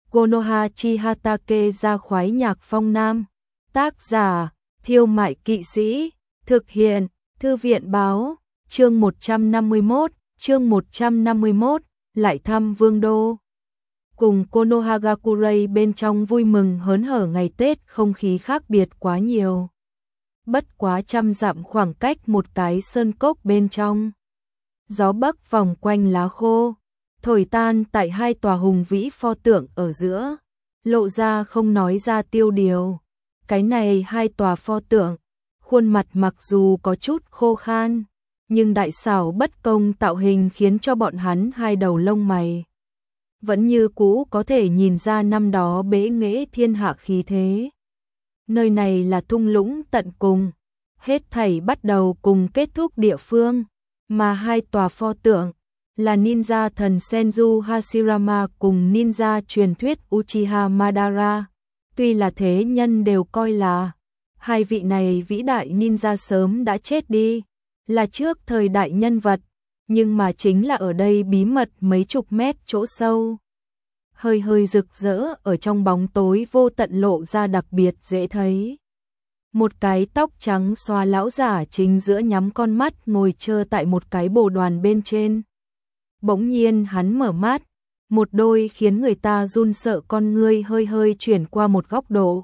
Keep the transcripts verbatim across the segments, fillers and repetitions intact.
Konoha Chihatake ra khoái nhạc phong nam. Tác giả, Thiêu Mại Kỵ Sĩ. Thực hiện, Thư viện báo. Chương một trăm năm mươi mốt, chương một trăm năm mươi mốt, lại thăm Vương đô. Cùng Konohagakure bên trong vui mừng hớn hở ngày Tết, không khí khác biệt quá nhiều. Bất quá trăm dặm khoảng cách một cái sơn cốc bên trong. Gió bắc vòng quanh lá khô, thổi tan tại hai tòa hùng vĩ pho tượng ở giữa, lộ ra không nói ra tiêu điều. Cái này hai tòa pho tượng, khuôn mặt mặc dù có chút khô khan, nhưng đại xảo bất công tạo hình khiến cho bọn hắn hai đầu lông mày vẫn như cũ có thể nhìn ra năm đó bế nghệ thiên hạ khí thế. Nơi này là thung lũng tận cùng, hết thảy bắt đầu cùng kết thúc địa phương, mà hai tòa pho tượng là ninja thần Senju Hashirama cùng ninja truyền thuyết Uchiha Madara. Tuy là thế nhân đều coi là hai vị này vĩ đại ninja sớm đã chết đi, là trước thời đại nhân vật, nhưng mà chính là ở đây bí mật mấy chục mét chỗ sâu, hơi hơi rực rỡ ở trong bóng tối vô tận lộ ra đặc biệt dễ thấy. Một cái tóc trắng xóa lão giả chính giữa nhắm con mắt ngồi chờ tại một cái bồ đoàn bên trên. Bỗng nhiên hắn mở mắt, một đôi khiến người ta run sợ con ngươi hơi hơi chuyển qua một góc độ.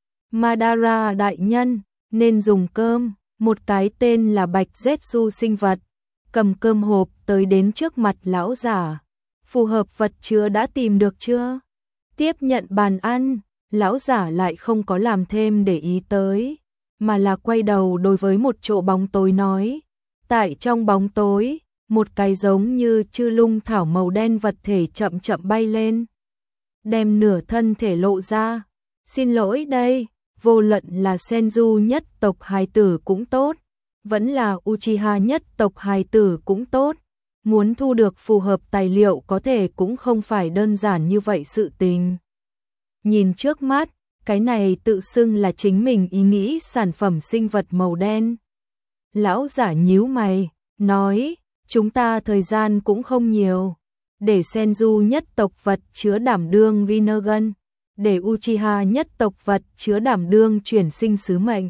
Madara đại nhân, nên dùng cơm. Một cái tên là Bạch Zetsu sinh vật cầm cơm hộp tới đến trước mặt lão giả. Phù hợp vật chứa đã tìm được chưa? Tiếp nhận bàn ăn, lão giả lại không có làm thêm để ý tới, mà là quay đầu đối với một chỗ bóng tối nói. Tại trong bóng tối, một cái giống như chư lung thảo màu đen vật thể chậm chậm bay lên, đem nửa thân thể lộ ra. Xin lỗi đây, vô luận là Senju nhất tộc hài tử cũng tốt, vẫn là Uchiha nhất tộc hài tử cũng tốt, muốn thu được phù hợp tài liệu có thể cũng không phải đơn giản như vậy sự tình. Nhìn trước mắt, cái này tự xưng là chính mình ý nghĩ sản phẩm sinh vật màu đen. Lão giả nhíu mày, nói, chúng ta thời gian cũng không nhiều, để Senju nhất tộc vật chứa đảm đương Rinnegan, để Uchiha nhất tộc vật chứa đảm đương chuyển sinh sứ mệnh.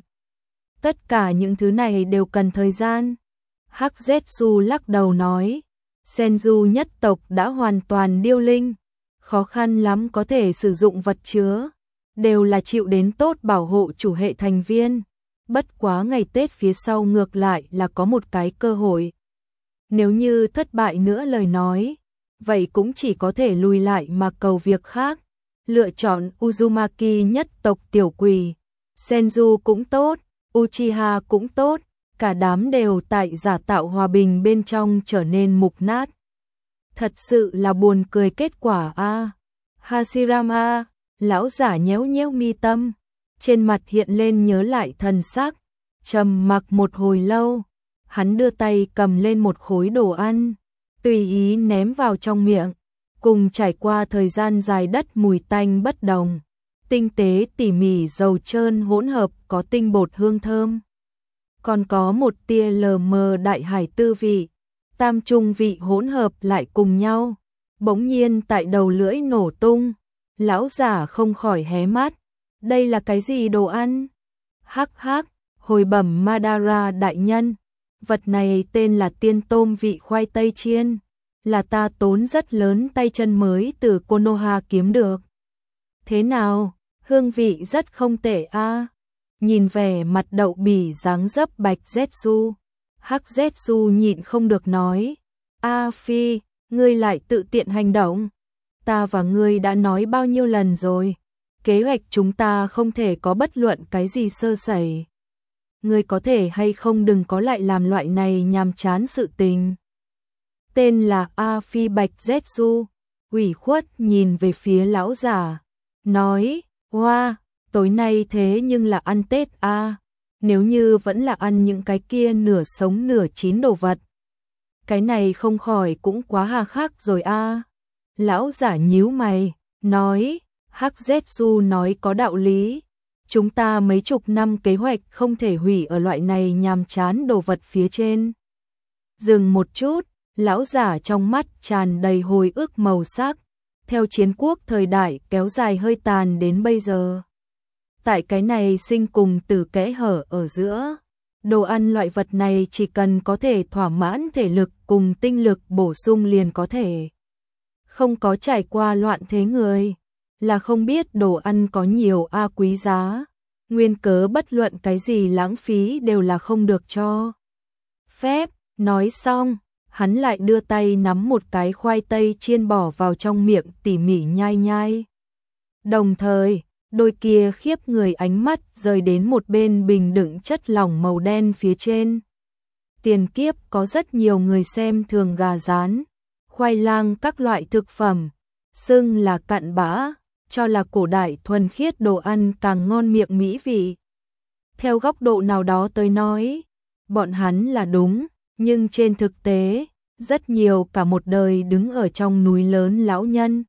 Tất cả những thứ này đều cần thời gian. Hắc Zetsu lắc đầu nói, Senju nhất tộc đã hoàn toàn điêu linh, khó khăn lắm có thể sử dụng vật chứa, đều là chịu đến tốt bảo hộ chủ hệ thành viên. Bất quá ngày Tết phía sau ngược lại là có một cái cơ hội. Nếu như thất bại nữa lời nói, vậy cũng chỉ có thể lùi lại mà cầu việc khác. Lựa chọn Uzumaki nhất tộc tiểu quỷ, Senju cũng tốt, Uchiha cũng tốt, cả đám đều tại giả tạo hòa bình bên trong trở nên mục nát. Thật sự là buồn cười kết quả a. À. Hashirama, lão giả nhéo nhéo mi tâm, trên mặt hiện lên nhớ lại thần sắc, trầm mặc một hồi lâu, hắn đưa tay cầm lên một khối đồ ăn, tùy ý ném vào trong miệng. Cùng trải qua thời gian dài đất mùi tanh bất đồng, tinh tế tỉ mỉ dầu trơn hỗn hợp có tinh bột hương thơm. Còn có một tia lờ mờ đại hải tư vị, tam trung vị hỗn hợp lại cùng nhau, bỗng nhiên tại đầu lưỡi nổ tung. Lão giả không khỏi hé mắt, đây là cái gì đồ ăn? Hắc hắc, hồi bẩm Madara đại nhân, vật này tên là tiên tôm vị khoai tây chiên, là ta tốn rất lớn tay chân mới từ Konoha kiếm được. Thế nào, hương vị rất không tệ a. À. Nhìn vẻ mặt đậu bỉ dáng dấp Bạch Zetsu, Hắc Zetsu nhịn không được nói, A Phi, ngươi lại tự tiện hành động. Ta và ngươi đã nói bao nhiêu lần rồi, kế hoạch chúng ta không thể có bất luận cái gì sơ sẩy. Ngươi có thể hay không đừng có lại làm loại này nhàm chán sự tình. Tên là A Phi Bạch Zetsu, ủy khuất nhìn về phía lão giả, nói, hoa, tối nay thế nhưng là ăn Tết a, à, nếu như vẫn là ăn những cái kia nửa sống nửa chín đồ vật. Cái này không khỏi cũng quá hà khắc rồi a. À. Lão giả nhíu mày, nói, Hắc Zetsu nói có đạo lý, chúng ta mấy chục năm kế hoạch không thể hủy ở loại này nhàm chán đồ vật phía trên. Dừng một chút. Lão giả trong mắt tràn đầy hồi ức màu sắc, theo chiến quốc thời đại kéo dài hơi tàn đến bây giờ. Tại cái này sinh cùng tử kẽ hở ở giữa, đồ ăn loại vật này chỉ cần có thể thỏa mãn thể lực cùng tinh lực bổ sung liền có thể. Không có trải qua loạn thế người, là không biết đồ ăn có nhiều a quý giá, nguyên cớ bất luận cái gì lãng phí đều là không được cho phép. Nói xong, hắn lại đưa tay nắm một cái khoai tây chiên bỏ vào trong miệng tỉ mỉ nhai nhai. Đồng thời, đôi kia khiếp người ánh mắt rời đến một bên bình đựng chất lỏng màu đen phía trên. Tiền kiếp có rất nhiều người xem thường gà rán, khoai lang các loại thực phẩm, xưng là cặn bã, cho là cổ đại thuần khiết đồ ăn càng ngon miệng mỹ vị. Theo góc độ nào đó tới nói, bọn hắn là đúng, nhưng trên thực tế, rất nhiều cả một đời đứng ở trong núi lớn lão nhân.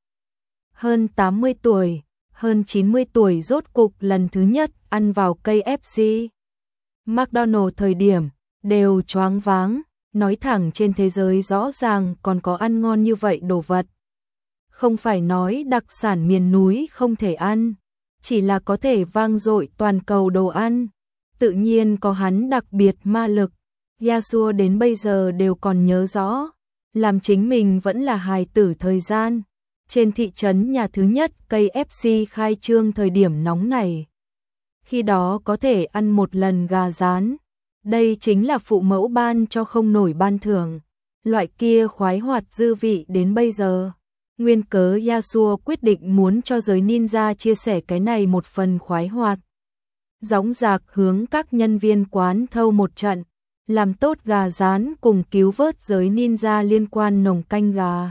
Hơn tám mươi tuổi, hơn chín mươi tuổi rốt cục lần thứ nhất ăn vào cây ép xê, McDonald's thời điểm, đều choáng váng, nói thẳng trên thế giới rõ ràng còn có ăn ngon như vậy đồ vật. Không phải nói đặc sản miền núi không thể ăn, chỉ là có thể vang dội toàn cầu đồ ăn, tự nhiên có hắn đặc biệt ma lực. Yasuo đến bây giờ đều còn nhớ rõ, làm chính mình vẫn là hài tử thời gian, trên thị trấn nhà thứ nhất cây ép xê khai trương thời điểm nóng này. Khi đó có thể ăn một lần gà rán, đây chính là phụ mẫu ban cho không nổi ban thưởng, loại kia khoái hoạt dư vị đến bây giờ. Nguyên cớ Yasuo quyết định muốn cho giới ninja chia sẻ cái này một phần khoái hoạt. Dõng dạc hướng các nhân viên quán thâu một trận, làm tốt gà rán cùng cứu vớt giới ninja liên quan nồng canh gà.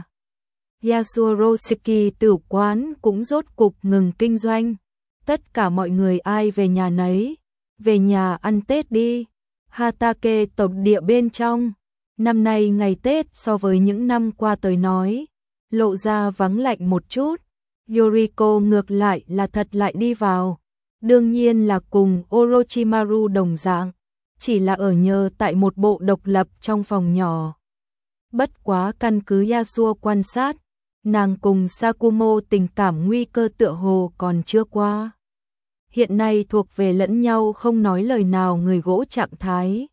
Yasuo Roshiki tử quán cũng rốt cục ngừng kinh doanh. Tất cả mọi người ai về nhà nấy, về nhà ăn Tết đi. Hatake tộc địa bên trong, năm nay ngày Tết so với những năm qua tới nói, lộ ra vắng lạnh một chút. Yoriko ngược lại là thật lại đi vào, đương nhiên là cùng Orochimaru đồng dạng, chỉ là ở nhờ tại một bộ độc lập trong phòng nhỏ. Bất quá căn cứ Yasuo quan sát, nàng cùng Sakumo tình cảm nguy cơ tựa hồ còn chưa qua. Hiện nay thuộc về lẫn nhau không nói lời nào người gỗ trạng thái.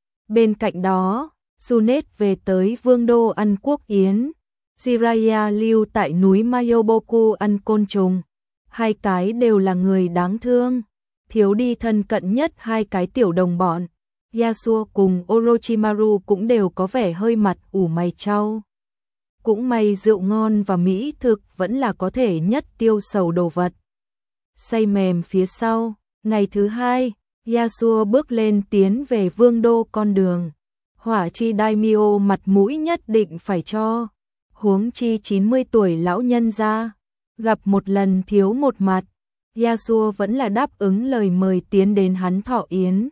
Bên cạnh đó, Sunet về tới Vương đô ăn quốc yến, Jiraiya lưu tại núi Mayoboku ăn côn trùng. Hai cái đều là người đáng thương, thiếu đi thân cận nhất hai cái tiểu đồng bọn. Yasuo cùng Orochimaru cũng đều có vẻ hơi mặt ủ mày chau. Cũng may rượu ngon và mỹ thực vẫn là có thể nhất tiêu sầu đồ vật. Say mềm phía sau, ngày thứ hai, Yasuo bước lên tiến về Vương đô con đường. Hỏa chi daimyo mặt mũi nhất định phải cho, huống chi chín mươi tuổi lão nhân ra, gặp một lần thiếu một mặt, Yasuo vẫn là đáp ứng lời mời tiến đến hắn thọ yến.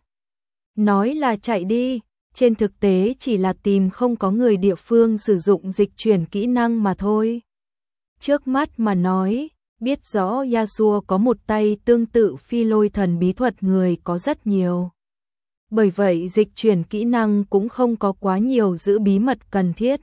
Nói là chạy đi, trên thực tế chỉ là tìm không có người địa phương sử dụng dịch chuyển kỹ năng mà thôi. Trước mắt mà nói, biết rõ Yasuo có một tay tương tự phi lôi thần bí thuật người có rất nhiều. Bởi vậy dịch chuyển kỹ năng cũng không có quá nhiều giữ bí mật cần thiết.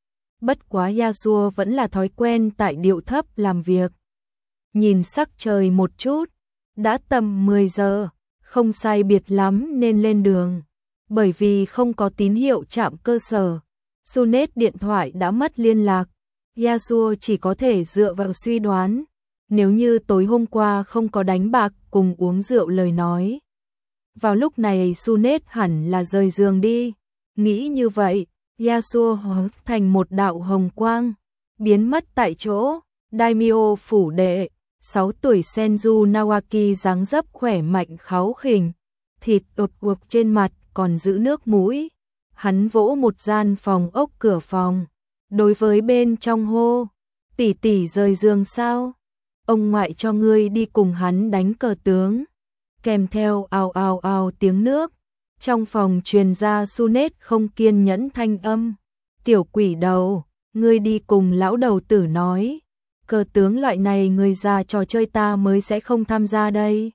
Bất quá Yasuo vẫn là thói quen tại điệu thấp làm việc. Nhìn sắc trời một chút, đã tầm mười giờ, không sai biệt lắm nên lên đường. Bởi vì không có tín hiệu trạm cơ sở, Sunet điện thoại đã mất liên lạc. Yasuo chỉ có thể dựa vào suy đoán, nếu như tối hôm qua không có đánh bạc cùng uống rượu lời nói. Vào lúc này Sunet hẳn là rời giường đi. Nghĩ như vậy, Yasuo hóa thành một đạo hồng quang, biến mất tại chỗ. Daimyo phủ đệ, sáu tuổi Senju Nawaki dáng dấp khỏe mạnh kháu khỉnh, thịt đột uộc trên mặt còn giữ nước mũi. Hắn vỗ một gian phòng ốc cửa phòng, đối với bên trong hô, tỷ tỷ rời giường sao? Ông ngoại cho ngươi đi cùng hắn đánh cờ tướng. Kèm theo ào ào ào tiếng nước, trong phòng truyền ra Sunet không kiên nhẫn thanh âm. Tiểu quỷ đầu, ngươi đi cùng lão đầu tử nói, cờ tướng loại này người già trò chơi ta mới sẽ không tham gia đây.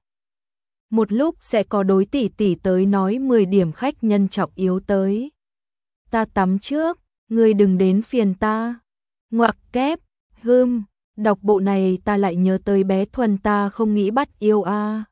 Một lúc sẽ có đối tỷ tỷ tới nói mười điểm khách nhân trọng yếu tới. Ta tắm trước, ngươi đừng đến phiền ta. Ngoặc kép, hưm, Đọc bộ này ta lại nhớ tới bé Thuần ta không nghĩ bắt yêu a.